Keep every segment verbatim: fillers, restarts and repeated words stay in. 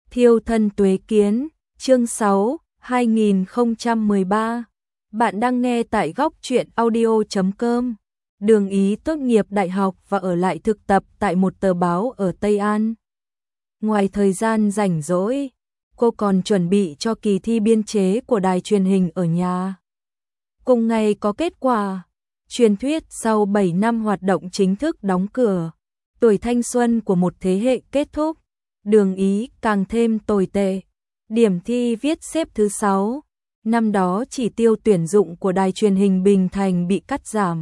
Thiêu thân tuế kiến, chương sáu, hai nghìn không trăm mười ba. Bạn đang nghe tại góc truyện audio chấm com. Đường Ý tốt nghiệp đại học và ở lại thực tập tại một tờ báo ở Tây An. Ngoài thời gian rảnh rỗi, cô còn chuẩn bị cho kỳ thi biên chế của đài truyền hình ở nhà. Cùng ngày có kết quả, truyền thuyết sau bảy năm hoạt động chính thức đóng cửa, tuổi thanh xuân của một thế hệ kết thúc. Đường Ý càng thêm tồi tệ, điểm thi viết xếp thứ sáu. Năm đó chỉ tiêu tuyển dụng của đài truyền hình Bình Thành bị cắt giảm,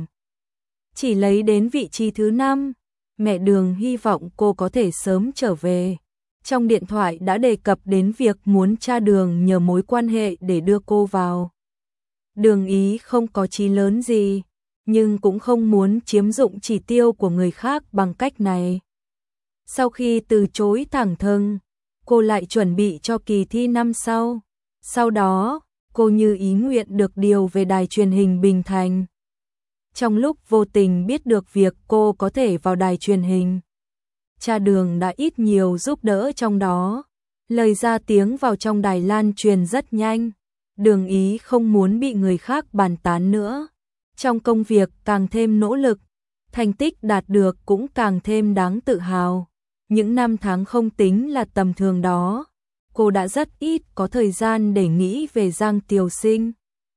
chỉ lấy đến vị trí thứ năm. Mẹ Đường hy vọng cô có thể sớm trở về. Trong điện thoại đã đề cập đến việc muốn cha Đường nhờ mối quan hệ để đưa cô vào. Đường Ý không có chí lớn gì, nhưng cũng không muốn chiếm dụng chỉ tiêu của người khác bằng cách này. Sau khi từ chối thẳng thừng, cô lại chuẩn bị cho kỳ thi năm sau. Sau đó, cô như ý nguyện được điều về đài truyền hình Bình Thành. Trong lúc vô tình biết được việc cô có thể vào đài truyền hình, cha Đường đã ít nhiều giúp đỡ trong đó. Lời ra tiếng vào trong đài lan truyền rất nhanh. Đường Ý không muốn bị người khác bàn tán nữa. Trong công việc càng thêm nỗ lực, thành tích đạt được cũng càng thêm đáng tự hào. Những năm tháng không tính là tầm thường đó, cô đã rất ít có thời gian để nghĩ về Giang Tiều Sinh.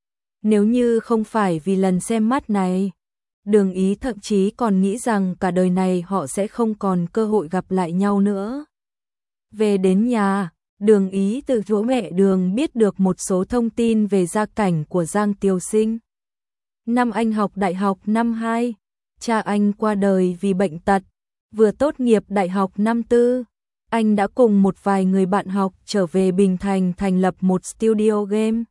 Nếu như không phải vì lần xem mắt này, Đường Ý thậm chí còn nghĩ rằng cả đời này họ sẽ không còn cơ hội gặp lại nhau nữa. Về đến nhà, Đường Ý từ chỗ mẹ Đường biết được một số thông tin về gia cảnh của Giang Tiều Sinh. Năm anh học đại học năm hai, cha anh qua đời vì bệnh tật. Vừa tốt nghiệp đại học năm tư, anh đã cùng một vài người bạn học trở về Bình Thành thành lập một studio game.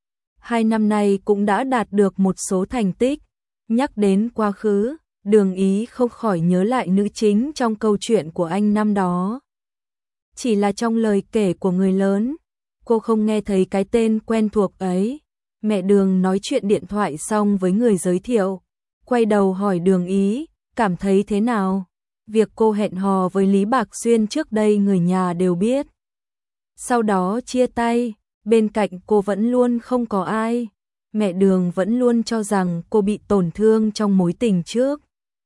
Hai năm nay cũng đã đạt được một số thành tích. Nhắc đến quá khứ, Đường Ý không khỏi nhớ lại nữ chính trong câu chuyện của anh năm đó. Chỉ là trong lời kể của người lớn, cô không nghe thấy cái tên quen thuộc ấy. Mẹ Đường nói chuyện điện thoại xong với người giới thiệu, quay đầu hỏi Đường Ý, cảm thấy thế nào? Việc cô hẹn hò với Lý Bạc Xuyên trước đây người nhà đều biết. Sau đó chia tay, bên cạnh cô vẫn luôn không có ai. Mẹ Đường vẫn luôn cho rằng cô bị tổn thương trong mối tình trước.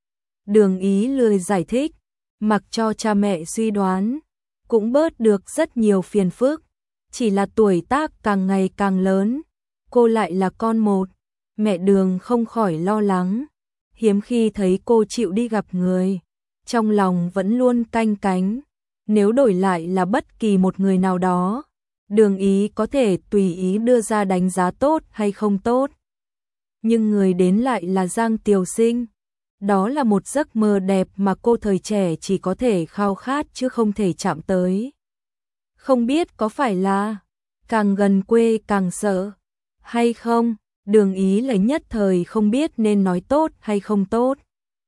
Đường Ý lười giải thích, mặc cho cha mẹ suy đoán, cũng bớt được rất nhiều phiền phức. Chỉ là tuổi tác càng ngày càng lớn, cô lại là con một. Mẹ Đường không khỏi lo lắng, hiếm khi thấy cô chịu đi gặp người. Trong lòng vẫn luôn canh cánh, nếu đổi lại là bất kỳ một người nào đó, Đường Ý có thể tùy ý đưa ra đánh giá tốt hay không tốt. Nhưng người đến lại là Giang Tiều Sinh. Đó là một giấc mơ đẹp mà cô thời trẻ chỉ có thể khao khát chứ không thể chạm tới. Không biết có phải là càng gần quê càng sợ hay không, Đường Ý lấy nhất thời không biết nên nói tốt hay không tốt.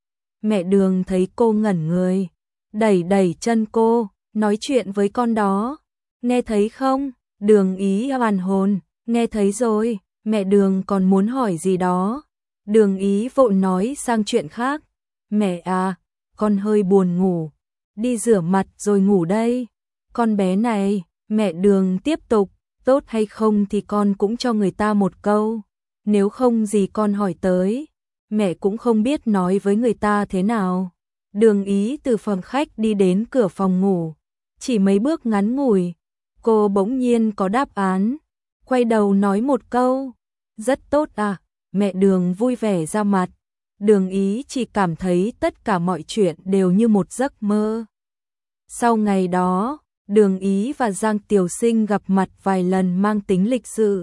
Mẹ Đường thấy cô ngẩn người, đẩy đẩy chân cô, nói chuyện với con đó. Nghe thấy không? Đường Ý hoàn hồn, nghe thấy rồi. Mẹ Đường còn muốn hỏi gì đó. Đường Ý vội nói sang chuyện khác. Mẹ à, con hơi buồn ngủ, đi rửa mặt rồi ngủ đây. Con bé này, mẹ Đường tiếp tục, tốt hay không thì con cũng cho người ta một câu. Nếu không gì con hỏi tới, mẹ cũng không biết nói với người ta thế nào. Đường Ý từ phòng khách đi đến cửa phòng ngủ, chỉ mấy bước ngắn ngủi, cô bỗng nhiên có đáp án, quay đầu nói một câu, rất tốt à. Mẹ Đường vui vẻ ra mặt. Đường Ý chỉ cảm thấy tất cả mọi chuyện đều như một giấc mơ. Sau ngày đó, Đường Ý và Giang Tiều Sinh gặp mặt vài lần mang tính lịch sự,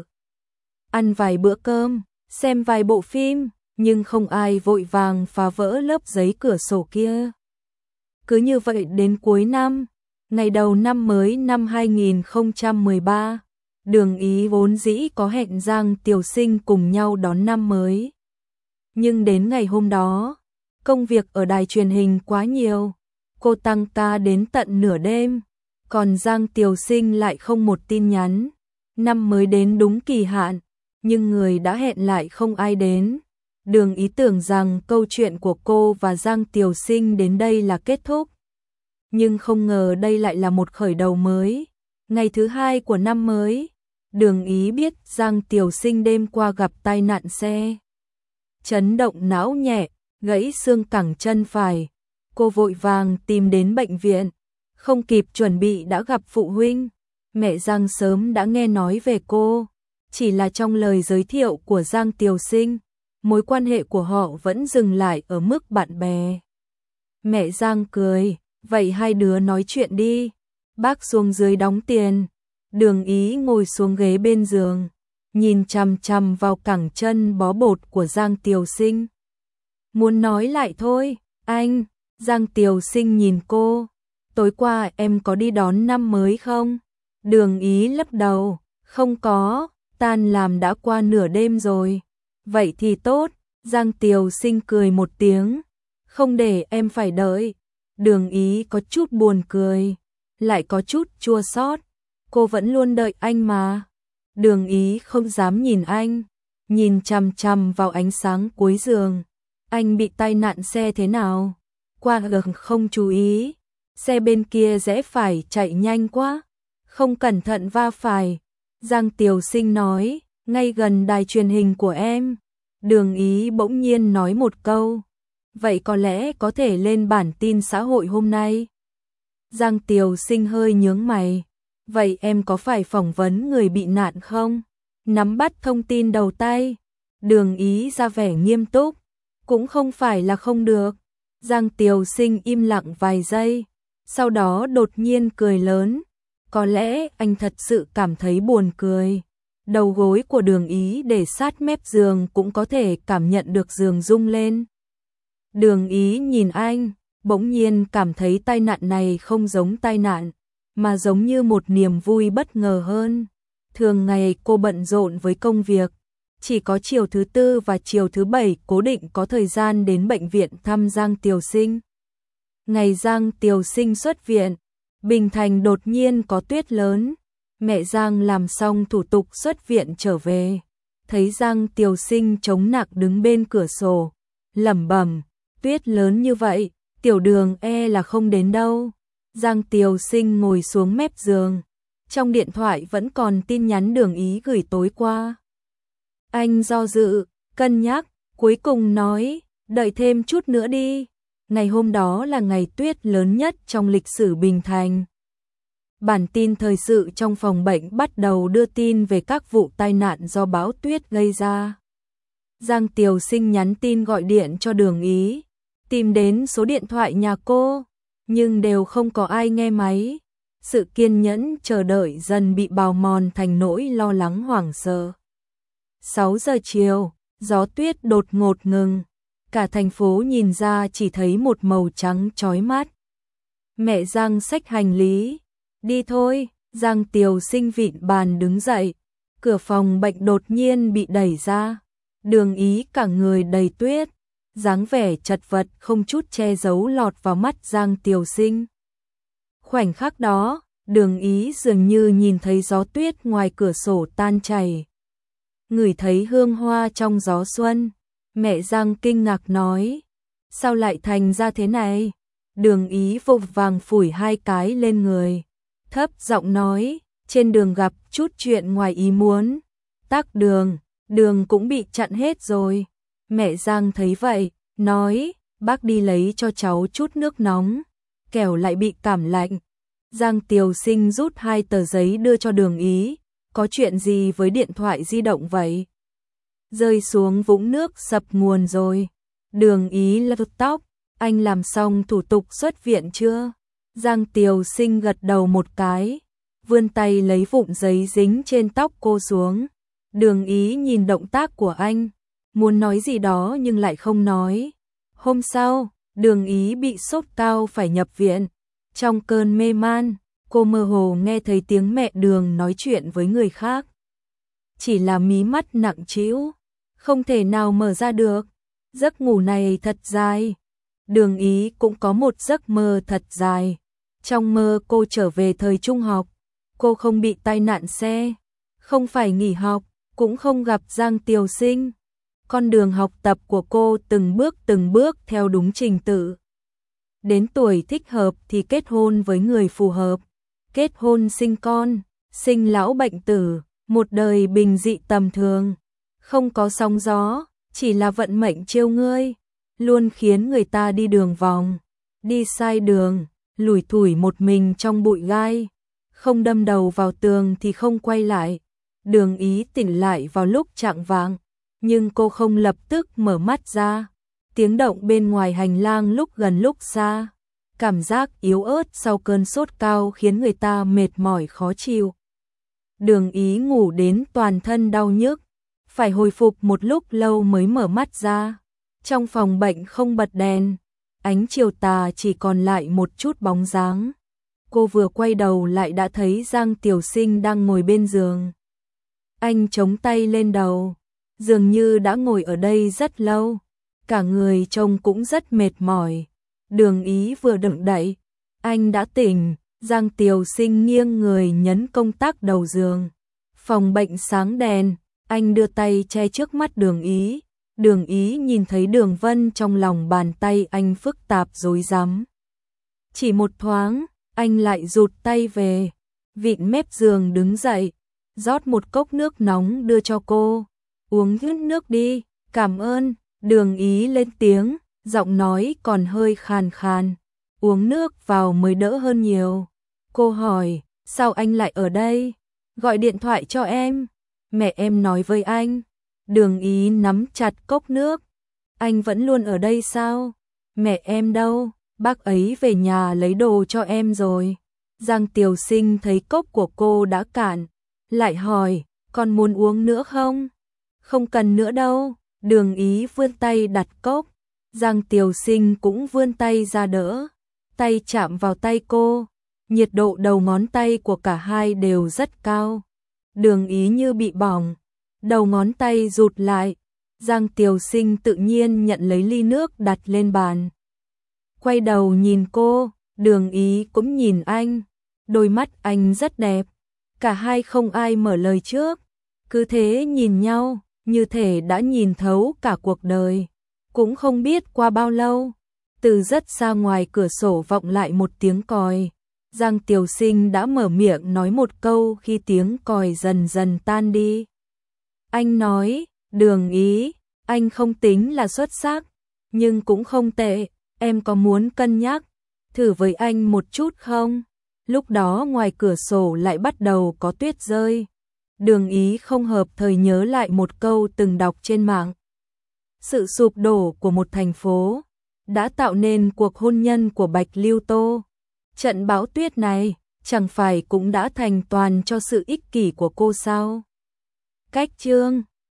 ăn vài bữa cơm, xem vài bộ phim, nhưng không ai vội vàng phá vỡ lớp giấy cửa sổ kia. Cứ như vậy đến cuối năm, ngày đầu năm mới năm hai nghìn không trăm mười ba, Đường Ý vốn dĩ có hẹn Giang Tiều Sinh cùng nhau đón năm mới. Nhưng đến ngày hôm đó, công việc ở đài truyền hình quá nhiều, cô tăng ca đến tận nửa đêm, còn Giang Tiều Sinh lại không một tin nhắn. Năm mới đến đúng kỳ hạn, nhưng người đã hẹn lại không ai đến. Đường Ý tưởng rằng câu chuyện của cô và Giang Tiều Sinh đến đây là kết thúc. Nhưng không ngờ đây lại là một khởi đầu mới. Ngày thứ hai của năm mới, Đường Ý biết Giang Tiểu Sinh đêm qua gặp tai nạn xe. Chấn động não nhẹ, gãy xương cẳng chân phải. Cô vội vàng tìm đến bệnh viện, không kịp chuẩn bị đã gặp phụ huynh. Mẹ Giang sớm đã nghe nói về cô, chỉ là trong lời giới thiệu của Giang Tiểu Sinh, mối quan hệ của họ vẫn dừng lại ở mức bạn bè. Mẹ Giang cười, vậy hai đứa nói chuyện đi. Bác xuống dưới đóng tiền. Đường Ý ngồi xuống ghế bên giường, nhìn chằm chằm vào cẳng chân bó bột của Giang Tiểu Sinh. Muốn nói lại thôi, anh. Giang Tiểu Sinh nhìn cô. Tối qua em có đi đón năm mới không? Đường Ý lắc đầu, không có, tan làm đã qua nửa đêm rồi. Vậy thì tốt. Giang Tiểu Sinh cười một tiếng, không để em phải đợi. Đường Ý có chút buồn cười, lại có chút chua xót. Cô vẫn luôn đợi anh mà. Đường Ý không dám nhìn anh, nhìn chằm chằm vào ánh sáng cuối giường. Anh bị tai nạn xe thế nào? Qua gần không chú ý, xe bên kia rẽ phải chạy nhanh quá, không cẩn thận va phải. Giang Tiểu Sinh nói, ngay gần đài truyền hình của em. Đường Ý bỗng nhiên nói một câu, vậy có lẽ có thể lên bản tin xã hội hôm nay. Giang Tiểu Sinh hơi nhướng mày, vậy em có phải phỏng vấn người bị nạn không? Nắm bắt thông tin đầu tay. Đường Ý ra vẻ nghiêm túc, cũng không phải là không được. Giang Tiểu Sinh im lặng vài giây, sau đó đột nhiên cười lớn. Có lẽ anh thật sự cảm thấy buồn cười. Đầu gối của Đường Ý để sát mép giường cũng có thể cảm nhận được giường rung lên. Đường Ý nhìn anh, bỗng nhiên cảm thấy tai nạn này không giống tai nạn, mà giống như một niềm vui bất ngờ hơn. Thường ngày cô bận rộn với công việc, chỉ có chiều thứ tư và chiều thứ bảy cố định có thời gian đến bệnh viện thăm Giang Tiểu Sinh. Ngày Giang Tiểu Sinh xuất viện, Bình Thành đột nhiên có tuyết lớn. Mẹ Giang làm xong thủ tục xuất viện trở về, thấy Giang Tiểu Sinh chống nặng đứng bên cửa sổ, lẩm bẩm, tuyết lớn như vậy, Tiểu Đường e là không đến đâu. Giang Tiểu Sinh ngồi xuống mép giường, trong điện thoại vẫn còn tin nhắn Đường Ý gửi tối qua. Anh do dự, cân nhắc, cuối cùng nói, đợi thêm chút nữa đi. Ngày hôm đó là ngày tuyết lớn nhất trong lịch sử Bình Thành. Bản tin thời sự trong phòng bệnh bắt đầu đưa tin về các vụ tai nạn do bão tuyết gây ra. Giang Tiểu Sinh nhắn tin gọi điện cho Đường Ý, tìm đến số điện thoại nhà cô, nhưng đều không có ai nghe máy. Sự kiên nhẫn chờ đợi dần bị bào mòn thành nỗi lo lắng hoảng sợ. sáu giờ chiều, gió tuyết đột ngột ngừng. Cả thành phố nhìn ra chỉ thấy một màu trắng chói mắt. Mẹ Giang xách hành lý. Đi thôi. Giang Tiểu Sinh vịn bàn đứng dậy. Cửa phòng bệnh đột nhiên bị đẩy ra. Đường Ý cả người đầy tuyết, dáng vẻ chật vật không chút che giấu lọt vào mắt Giang Tiểu Sinh. Khoảnh khắc đó, Đường Ý dường như nhìn thấy gió tuyết ngoài cửa sổ tan chảy, ngửi thấy hương hoa trong gió xuân. Mẹ Giang kinh ngạc nói, sao lại thành ra thế này? Đường Ý vội vàng phủi hai cái lên người, thấp giọng nói, trên đường gặp chút chuyện ngoài ý muốn, tắc đường, đường cũng bị chặn hết rồi. Mẹ Giang thấy vậy, nói, bác đi lấy cho cháu chút nước nóng, kẻo lại bị cảm lạnh. Giang Tiểu Sinh rút hai tờ giấy đưa cho Đường Ý, có chuyện gì với điện thoại di động vậy? Rơi xuống vũng nước sập nguồn rồi. Đường Ý lật tóc, anh làm xong thủ tục xuất viện chưa? Giang Tiểu Sinh gật đầu một cái, vươn tay lấy vụn giấy dính trên tóc cô xuống. Đường Ý nhìn động tác của anh, muốn nói gì đó nhưng lại không nói. Hôm sau, Đường Ý bị sốt cao phải nhập viện. Trong cơn mê man, cô mơ hồ nghe thấy tiếng mẹ Đường nói chuyện với người khác. Chỉ là mí mắt nặng trĩu, không thể nào mở ra được. Giấc ngủ này thật dài. Đường Ý cũng có một giấc mơ thật dài. Trong mơ cô trở về thời trung học, cô không bị tai nạn xe, không phải nghỉ học, cũng không gặp Giang Tiểu Sinh. Con đường học tập của cô từng bước từng bước theo đúng trình tự. Đến tuổi thích hợp thì kết hôn với người phù hợp, kết hôn sinh con, sinh lão bệnh tử, một đời bình dị tầm thường, không có sóng gió, chỉ là vận mệnh trêu ngươi, luôn khiến người ta đi đường vòng, đi sai đường, lủi thủi một mình trong bụi gai, không đâm đầu vào tường thì không quay lại. Đường Ý tỉnh lại vào lúc chạng vạng, nhưng cô không lập tức mở mắt ra. Tiếng động bên ngoài hành lang lúc gần lúc xa, cảm giác yếu ớt sau cơn sốt cao khiến người ta mệt mỏi khó chịu. Đường Ý ngủ đến toàn thân đau nhức, phải hồi phục một lúc lâu mới mở mắt ra. Trong phòng bệnh không bật đèn, ánh chiều tà chỉ còn lại một chút bóng dáng. Cô vừa quay đầu lại đã thấy Giang Tiểu Sinh đang ngồi bên giường. Anh chống tay lên đầu, dường như đã ngồi ở đây rất lâu, cả người trông cũng rất mệt mỏi. Đường Ý vừa đứng dậy, anh đã tỉnh. Giang Tiểu Sinh nghiêng người nhấn công tắc đầu giường. Phòng bệnh sáng đèn, anh đưa tay che trước mắt Đường Ý. Đường Ý nhìn thấy đường vân trong lòng bàn tay anh phức tạp rối rắm. Chỉ một thoáng, anh lại rụt tay về, vịn mép giường đứng dậy, rót một cốc nước nóng đưa cho cô. Uống hết nước đi, cảm ơn. Đường Ý lên tiếng, giọng nói còn hơi khàn khàn. Uống nước vào mới đỡ hơn nhiều. Cô hỏi, sao anh lại ở đây? Gọi điện thoại cho em. Mẹ em nói với anh. Đường Ý nắm chặt cốc nước. Anh vẫn luôn ở đây sao? Mẹ em đâu? Bác ấy về nhà lấy đồ cho em rồi. Giang Tiểu Sinh thấy cốc của cô đã cạn, lại hỏi, còn muốn uống nữa không? Không cần nữa đâu. Đường Ý vươn tay đặt cốc. Giang Tiểu Sinh cũng vươn tay ra đỡ. Tay chạm vào tay cô, nhiệt độ đầu ngón tay của cả hai đều rất cao. Đường Ý như bị bỏng, đầu ngón tay rụt lại. Giang Tiểu Sinh tự nhiên nhận lấy ly nước đặt lên bàn. Quay đầu nhìn cô, Đường Ý cũng nhìn anh. Đôi mắt anh rất đẹp. Cả hai không ai mở lời trước, cứ thế nhìn nhau, như thể đã nhìn thấu cả cuộc đời. Cũng không biết qua bao lâu, từ rất xa ngoài cửa sổ vọng lại một tiếng còi. Giang Tiểu Sinh đã mở miệng nói một câu khi tiếng còi dần dần tan đi. Anh nói, Đường Ý, anh không tính là xuất sắc, nhưng cũng không tệ, em có muốn cân nhắc thử với anh một chút không? Lúc đó ngoài cửa sổ lại bắt đầu có tuyết rơi. Đường Ý không hợp thời nhớ lại một câu từng đọc trên mạng. Sự sụp đổ của một thành phố đã tạo nên cuộc hôn nhân của Bạch Lưu Tô. Trận bão tuyết này chẳng phải cũng đã thành toàn cho sự ích kỷ của cô sao? Cách chương